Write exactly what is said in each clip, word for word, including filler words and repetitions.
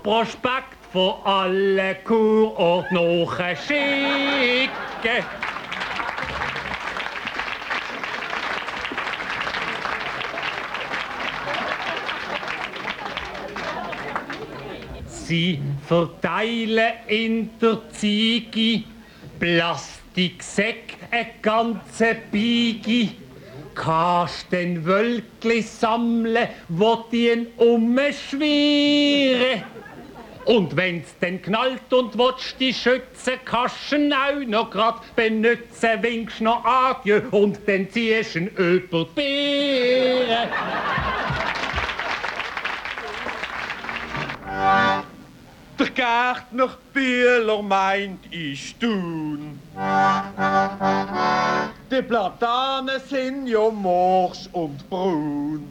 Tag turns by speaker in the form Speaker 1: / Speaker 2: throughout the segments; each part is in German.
Speaker 1: Prospekt von allen Kurordnungen schicken. Sie verteilen in der Ziege Plastiksäck, eine ganze Biege. Kannst den Wölkli sammeln, wo die umschwirren. Und wenn's denn knallt und willst die schützen, kannst du auch noch grad benutzen, winkst noch Adieu und dann ziehst du ihn über die Beere.
Speaker 2: Der Gärtner Bühler meint, ich tun. Die Platanen sind ja morsch und brun.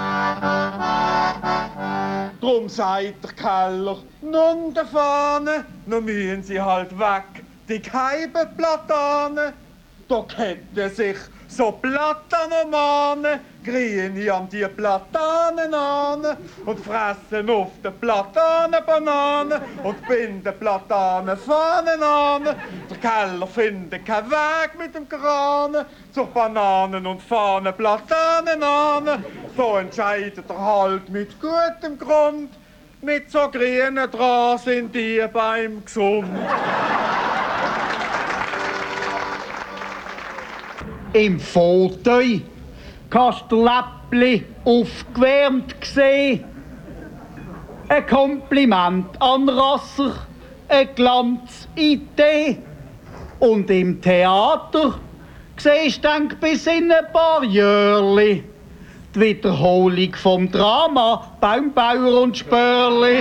Speaker 2: Drum sagt der Keller, nun der Fahne, nun müssen sie halt weg, die geheimen Platanen. Da hätten sich so Platanomane, grien an die Platanen an und fressen auf die Platanenbananen und binden Platanenfahnen an. Der Keller findet keinen Weg mit dem Kran zur Bananen und Fahnen Platanen an. So entscheidet er halt mit gutem Grund, mit so grünen dran sind die beim gesund.
Speaker 3: Im Fauteuil kannst du Läppli aufgewärmt sehen. Ein Kompliment an Rasser, ein Glanzidee. Und im Theater siehst du denk bis in ein paar Jörli die Wiederholung vom Drama Baumbauer und Spörli.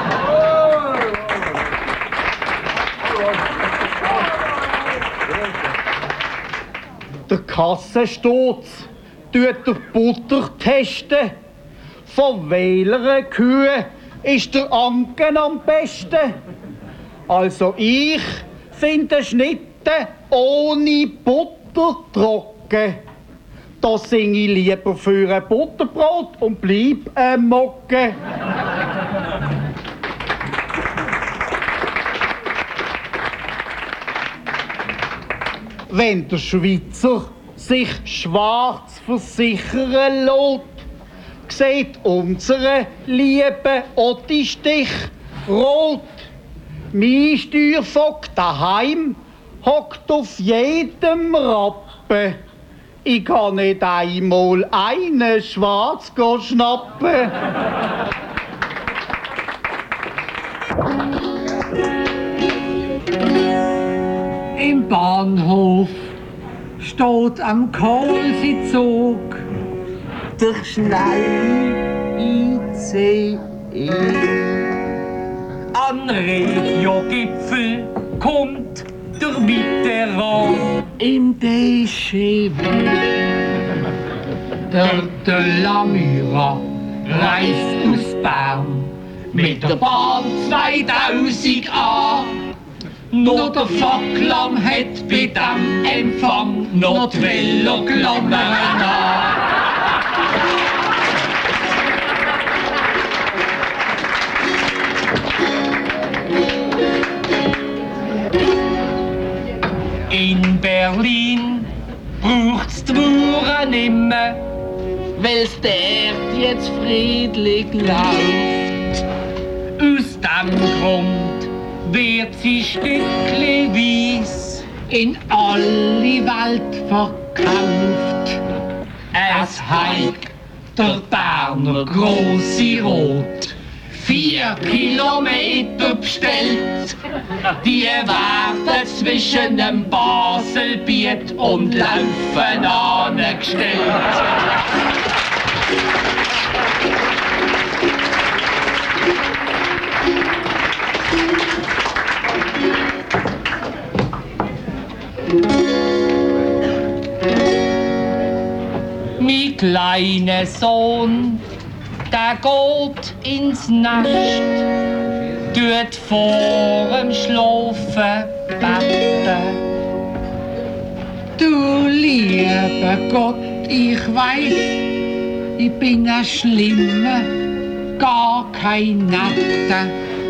Speaker 3: Der Kassensturz tut der Butter testen. Von welcher Kühe ist der Anken am besten? Also ich finde Schnitte ohne Butter trocken. Da sing ich lieber für ein Butterbrot und bleib ein Mocke. Wenn der Schweizer sich schwarz versichern lässt, sieht unsere liebe Otti-Stich rot. Mein Steuervogt daheim hockt auf jedem Rappen. Ich kann nicht einmal einen schwarz schnappen.
Speaker 4: Im Bahnhof steht am Kohlsitzug der schnelle I C E.
Speaker 1: An Regiogipfel kommt der Mitterrand.
Speaker 4: Im D G B der de la Myra reist aus Bern mit der Bahn zweitausend A. Nur der Facklam hat bei dem Empfang noch die Veloklammern an.
Speaker 1: In Berlin braucht's die Mauern nimmer,
Speaker 4: Weil's dort jetzt friedlich läuft.
Speaker 1: aus dem Grund wird sie stückchenweise
Speaker 4: In alle Welt verkauft.
Speaker 1: es heigt der Berner grosse Rot.
Speaker 4: Vier Kilometer bestellt.
Speaker 1: Die werden zwischen dem Baselbiet und Laufen angestellt. Mein kleiner Sohn, der geht ins Nest, tut vor dem Schlafen beten.
Speaker 4: Du lieber Gott, ich weiß, ich bin ein Schlimmer, gar kein Netter.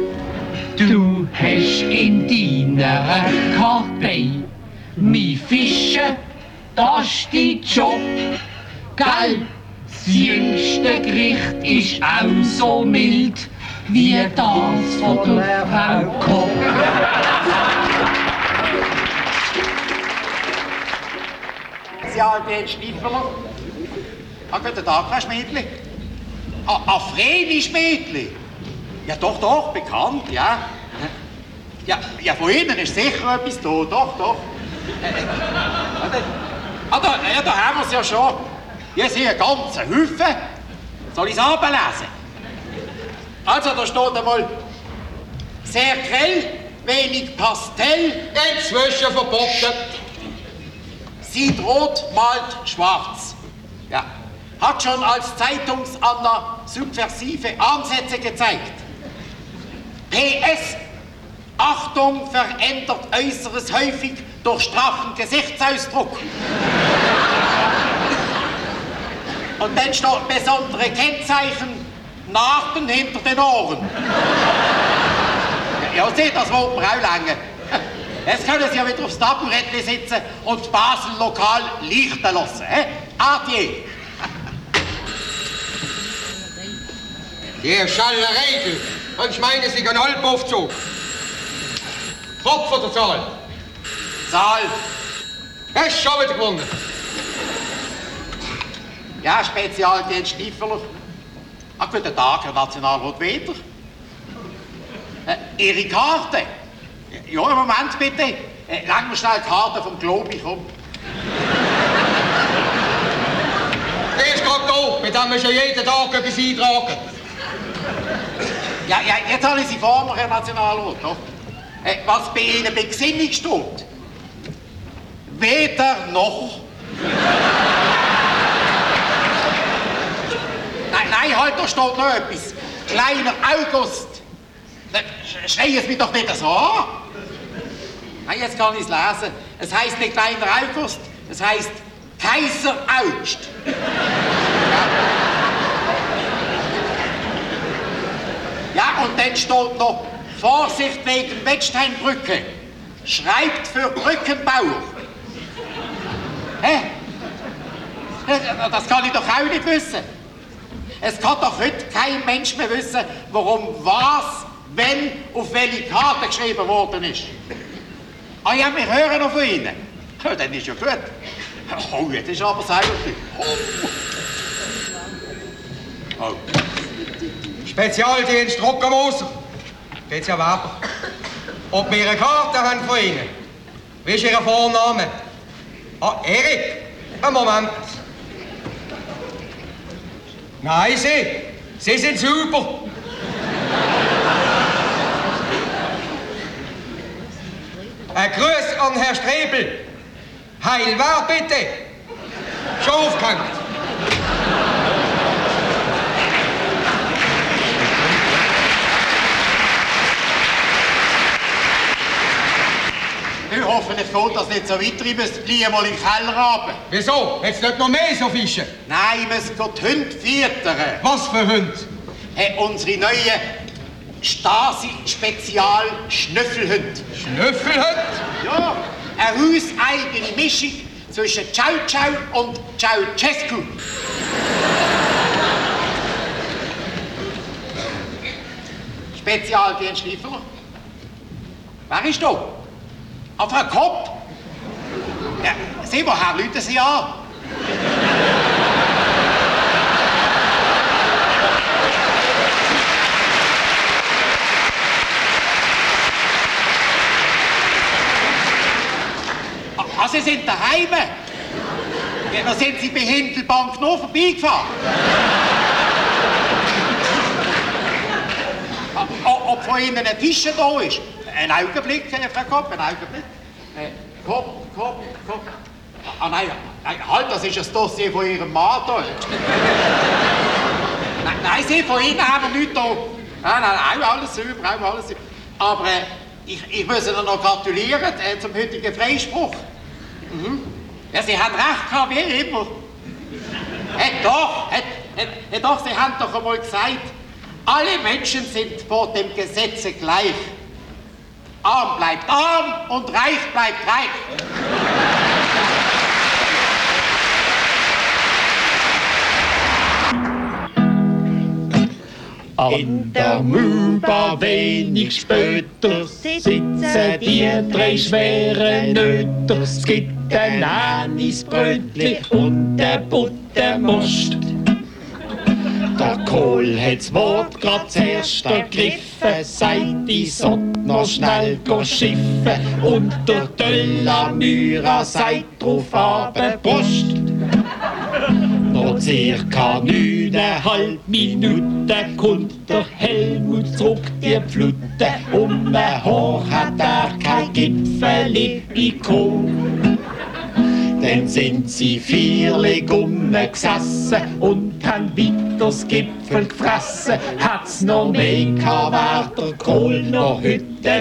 Speaker 4: Du hast in deiner Kartei mi Fische, das ist dein Job, gell? Das jüngste Gericht ist auch so mild wie das von der Frau Koch.
Speaker 5: Sie alte Stiefeler. Ah, guten Tag, Frau Schmiedli. Ah, ah Vreni Schmiedli. Ja, doch, doch, bekannt, ja. Ja, ja, von Ihnen ist sicher etwas da, doch, doch. Äh, äh, ah, da, ja, da haben wir es ja schon. Hier sind ein ganzer Haufen. Soll ich es ablesen? Also, da steht einmal sehr grell, wenig Pastell.
Speaker 6: Inzwischen verboten.
Speaker 5: Sieht rot, malt schwarz. Ja. Hat schon als Zeitungsanna subversive Ansätze gezeigt. P S. Achtung, verändert Äußeres häufig durch straffen Gesichtsausdruck. Und dann steht besondere Kennzeichen, Narben hinter den Ohren. Ja, seht, das wollte mir auch lange. Jetzt können Sie ja wieder aufs Taburettchen sitzen und Basel lokal lichten lassen. Eh? Adieu.
Speaker 6: Der Schallerei, du. Und ich meine, Sie gehen halb Aufzug. Kopf oder Zahl?
Speaker 5: Zahl.
Speaker 6: Hast du schon wieder gewonnen?
Speaker 5: Ja, Spezialdienst Stiefeler. Ah, guten Tag, Herr Nationalrat Weder. Äh, Ihre Karte? Ja, Moment bitte. Äh, leg mir schnell die Karte vom Globi, komm.
Speaker 6: Der ist gerade da, mit dem wir schon jeden Tag etwas eintragen.
Speaker 5: Ja, ja, jetzt habe ich Sie vor mir, Herr Nationalrat. Doch. Äh, was bei Ihnen bei Gesinnung steht? Weder noch. Nein, nein, halt, da steht noch etwas. Kleiner August. Schreien Sie mich doch nicht so an. Nein, jetzt kann ich es lesen. Es heisst nicht Kleiner August, es heisst Kaiser August. Ja. Ja, und dann steht noch Vorsicht wegen Wettsteinbrücke. Schreibt für Brückenbauer. Hä? Das kann ich doch auch nicht wissen. Es kann doch heute kein Mensch mehr wissen, warum was, wenn, auf welche Karte geschrieben worden ist. Ah ja, wir hören noch von Ihnen. Ja, dann ist ja gut. Oh, jetzt ist aber selber. Oh. Oh.
Speaker 6: Spezialdienst Rockermoser. Geht's ja Weber. Ob wir eine Karte haben von Ihnen? Wie ist Ihr Vorname? Ah, Erik. Einen Moment. Nein, Sie. Sie sind super. Ein Gruß an Herrn Strebel. Heil wer bitte? Schon aufgehängt.
Speaker 5: Ich hoffe, es geht das nicht so weiter. Ich muss gleich mal in den Keller runter.
Speaker 6: Wieso? Jetzt nicht noch mehr so Fische?
Speaker 5: Nein, ich muss die Hunde füttern.
Speaker 6: Was für Hunde?
Speaker 5: Hey, unsere neuen Stasi-Spezial-Schnüffelhunde.
Speaker 6: Schnüffelhund?
Speaker 5: Ja, eine hauseigene Mischung zwischen Ciao Ciao und Ceausescu. Spezialdienst Stiefeler. Wer ist da? Ah, Frau Kopp? Ja, Sie, woher rufen Sie an? Ah, Sie sind daheim? Ja, dann sind Sie bei Hindelbank noch vorbeigefahren. Ah, ob von Ihnen ein Tisch da ist? Ein Augenblick, Frau Kopp, ein Augenblick. Äh, Kopp, Kopp, Kopp. Ah, nein, nein, halt, das ist das Dossier von Ihrem Mann da. nein, nein, Sie, von Ihnen haben wir nichts da. Nein, nein, auch alles sauber, auch alles sauber. Aber äh, ich, ich muss Ihnen noch gratulieren äh, zum heutigen Freispruch. Mhm. Ja, Sie haben recht gehabt, wie immer. Hey, doch, hey, hey, hey, doch, Sie haben doch einmal gesagt, alle Menschen sind vor dem Gesetze gleich. Arm bleibt arm und reich bleibt reich.
Speaker 4: An der Mühlbar wenig später sitzen die drei schweren Nöter. Es gibt ein Anisbrötli und ein Buttermust. Der Kohl hat's Wort grad zuerst ergriffen, sagt, ich sollt noch schnell go schiffen. Und der Töller Myra sagt drauf aber Prost. Noch circa neuneinhalb Minuten kommt der Helmut zurück die Pflute. Um ein Haar hat er kein Gipfeli bekommen. Dann sind sie vierlig rumgesessen und haben weiter das Gipfel gefressen. Hat's noch mehr gehabt, wär der Kohl noch heute da.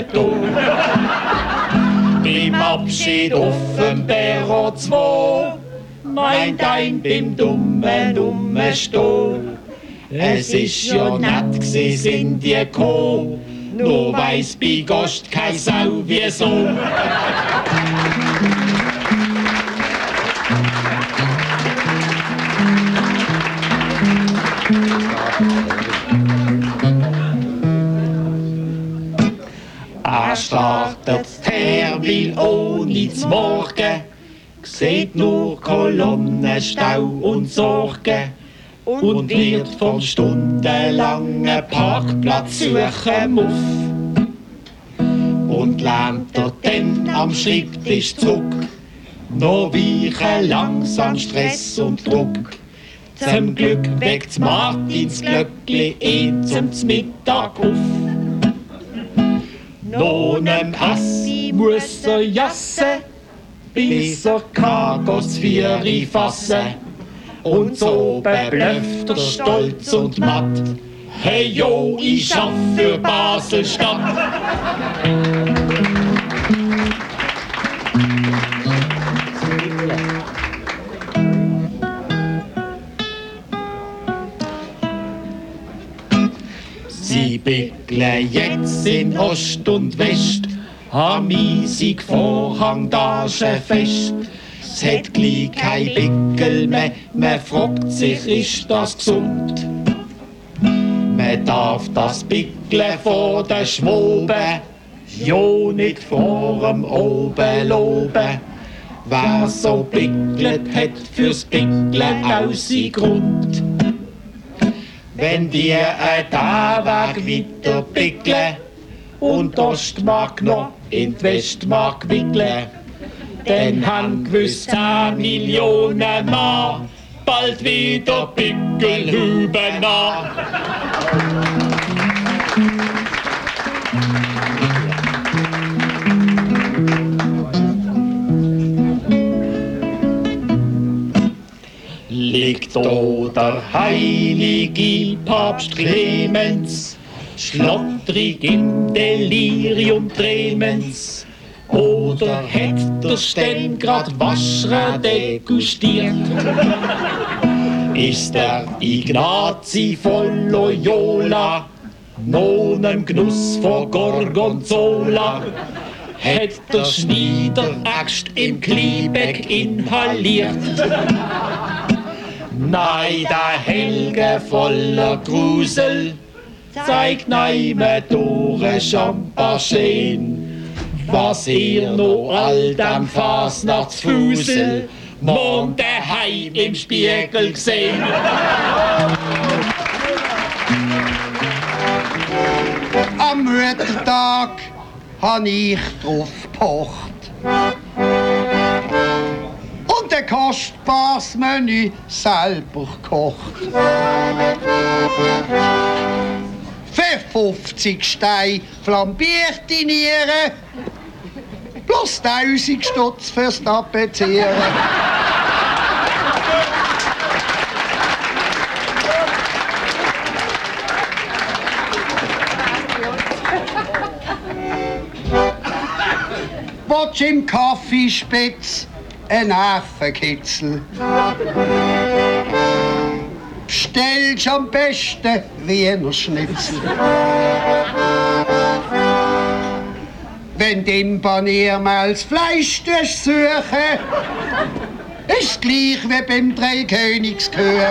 Speaker 4: Beim Abschied auf dem Perron zwei meint ein beim dummen Umstehen. Es ist ja nett gsi, sind die gekommen, nur weiss bei Gast kein Sau wieso. Er startet Termin ohne zu morgen, sieht nur Kolonnen, Stau und Sorgen und wird vom stundenlangen Parkplatz suchen muff. Und lernt er dann am Schreibtisch zurück, noch weichen langsam Stress und Druck. Zum Glück weckt Martins Glöckli ihn zum Mittag auf. Noch nem Assi muss er jassen, bis er Kagos Vieri fassen. Und so beblüfft er stolz und matt, hey jo, ich schaff für Basel-Stadt. Sie bickeln jetzt in Ost und West, am eisig Vorhangdagen fest. Es hat gleich kein Bickel mehr, man fragt sich, ist das gesund? Man darf das Bickeln vor den Schwoben, jo nicht vor dem Oben loben. Wer so bickelt, hat fürs Bickeln aussehen Grund. Wenn die ein Tagweg weiter bickeln und die Ostmark noch in die Westmark wickeln, dann haben gewiss zehn Millionen Mann bald wieder Pickelhüben an. Liegt da der heilige Papst Clemens, schlottrig im Delirium tremens, oder hätt der Sten grad Waschra degustiert? Ist der Ignazi von Loyola noch nem Genuss von Gorgonzola? Hätt der Schneider Axt im Kliebeck inhaliert? Nein, der Helge voller Grusel zeigt neime Tore Champagne, was ihr noch all dem Fasnachtsfusel morgen daheim im Spiegel gesehen.
Speaker 3: Am Muttertag han ich drauf gepocht. Und ein kostbares Menü selber gekocht. Für fünfzig Steine flambierte Nieren plus tausend Stutz fürs Tapezieren. Wollt's im Kaffeespitz ein Nervenkitzel? Bestellst am besten Wiener Schnitzel. Wenn du im Paniermals Fleisch suchen, ist gleich wie beim Dreikönigskirche.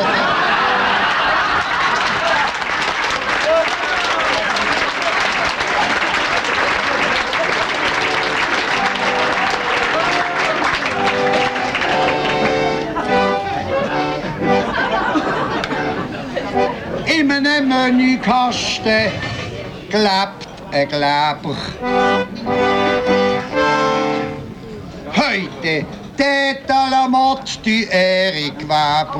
Speaker 3: In einem Menükasten klebt ein Kleber. Heute Tête à la mode du Erik Weber.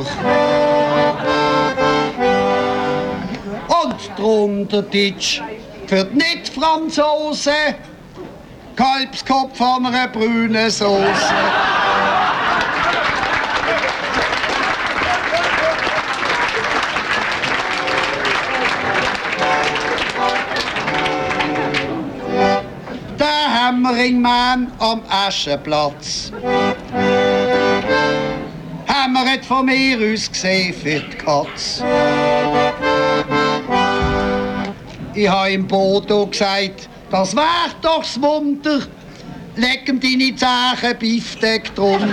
Speaker 3: Und drunter Deutsch für die Nicht-Franzosen Kalbskopf an einer brünen Soße. Hammeringmann am Aschenplatz. Hämmert von mir aus gesehen für die Katz. Ich habe im Bodo gesagt, das wär doch das Wunder. Leg ihm deine Zehen Beefsteak drunter.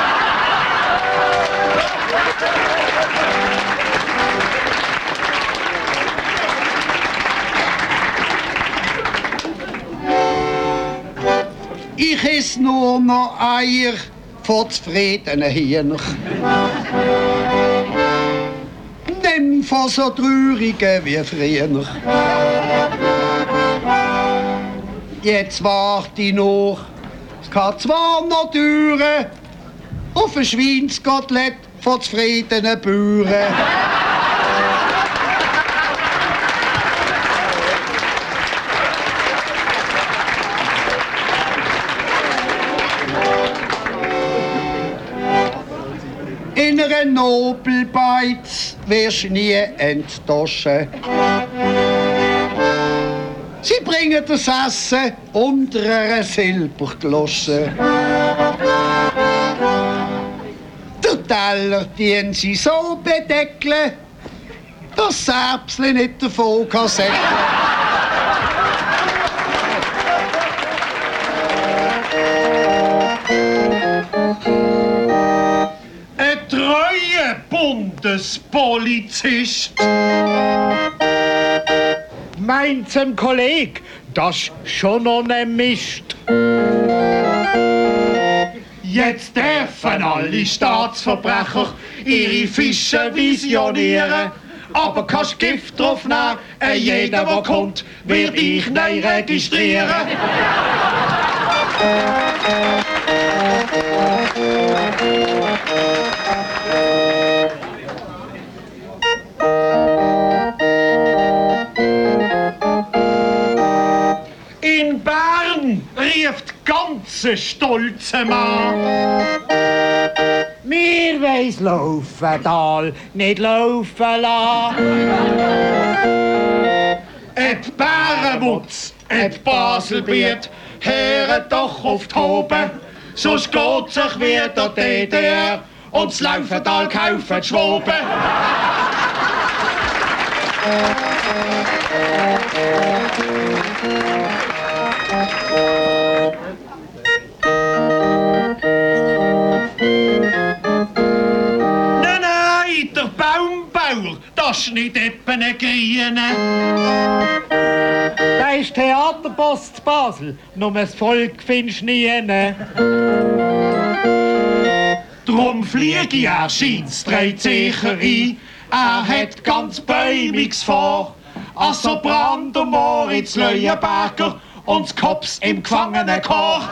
Speaker 3: Ich esse nur noch Eier von zufriedenen Hühnern. Nimm von so traurigen wie früher. Jetzt warte ich noch, es kann zwar noch dauern, auf ein Schweinskotelett von zufriedenen Bauern. In einer Nobelbeiz wirst du nie enttäuschen. Sie bringen das Essen unter einer Silberglosse. Den Teller dienen sie so bedeckeln, dass das Erbsli nicht davon kann säckeln.
Speaker 1: Bundespolizist meint zum Kolleg, das ist schon noch ein Mist. Jetzt dürfen alle Staatsverbrecher ihre Fische visionieren. Aber kannst Gift drauf nehmen, jeder, der kommt, wird ich neu registrieren. In Bern rief die ganze stolze Mann. Wir weiss laufen, Tal, nicht laufen lassen. Et Bärenmutz, et Baselbiet, hören doch auf die Hoben, sonst geht sich wieder D D R und das Laufental kaufen die Schwoben. Nein, nein, der Baumbauer, das ist nicht eben ein Grüne. Da ist Theaterboss zu Basel, nur das Volk findest du nie. Drum fliege er, scheint's, dreht sicher ein. Er hat ganz bäumiges vor. Also Brand und Moritz Leuenberger und das Kops im Gefangenenchor.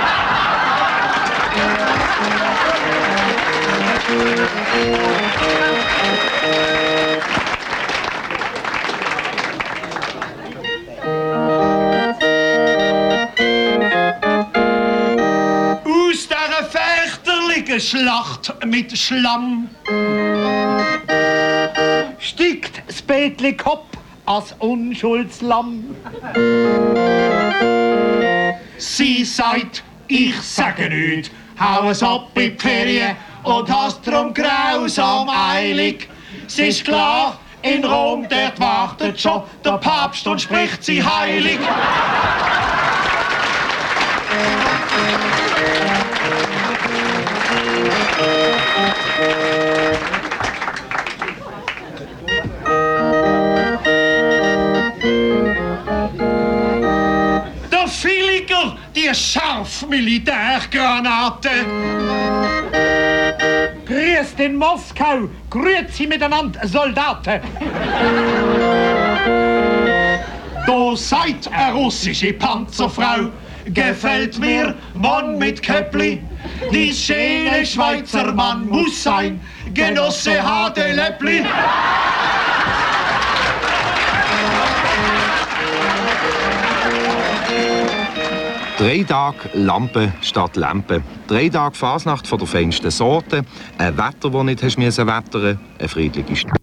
Speaker 1: Aus dieser fürchterlichen Schlacht mit Schlamm steigt das Betli Kopp als Unschuldslamm. Sie sagt, ich sage nicht, hau es ab in die Ferien und hast drum grausam eilig. Es ist klar, in Rom dort wartet schon der Papst und spricht sie heilig.
Speaker 2: die Scharf-Militärgranate.
Speaker 1: Grüß in Moskau, grüezi miteinander, Soldaten.
Speaker 2: Da seid eine russische Panzerfrau, gefällt mir, Mann mit Köppli. Die schöne Schweizer Mann muss sein, Genosse Hadeläppli.
Speaker 7: Drei Tage Lampe statt Lampe. Drei Tage Fasnacht von der feinsten Sorte. Ein Wetter, das nicht hast müssen wettern, eine friedliche Stadt.